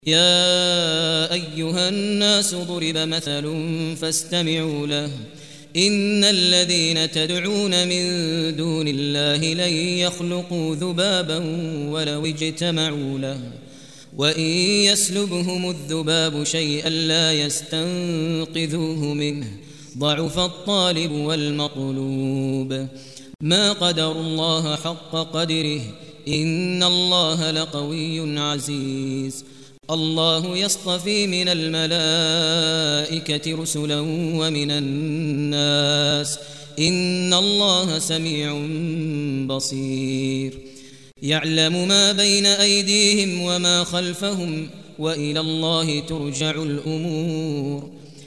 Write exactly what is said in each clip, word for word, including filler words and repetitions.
يا أيها الناس ضرب مثل فاستمعوا له إن الذين تدعون من دون الله لن يخلقوا ذبابا ولو اجتمعوا له وإن يسلبهم الذباب شيئا لا يستنقذوه منه ضعف الطالب والمطلوب ما قدر الله حق قدره إن الله لقوي عزيز الله يصطفي من الملائكة رسلا ومن الناس إن الله سميع بصير يعلم ما بين أيديهم وما خلفهم وإلى الله ترجع الأمور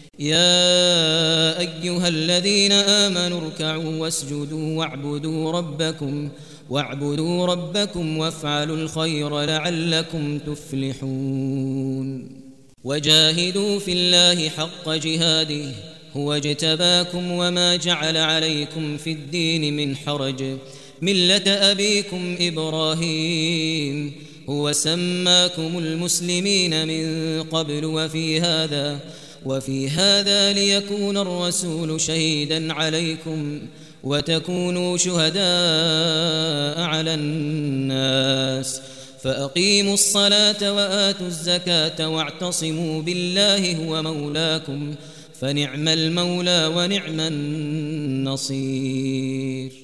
يا أيها الذين آمنوا اركعوا واسجدوا واعبدوا ربكم واعبدوا ربكم وافعلوا الخير لعلكم تفلحون وجاهدوا في الله حق جهاده هو اجتباكم وما جعل عليكم في الدين من حرج ملة أبيكم إبراهيم هو سماكم المسلمين من قبل وفي هذا وفي هذا ليكون الرسول شهيدا عليكم وتكونوا شهداء على الناس فأقيموا الصلاة وآتوا الزكاة واعتصموا بالله هو مولاكم فنعم المولى ونعم النصير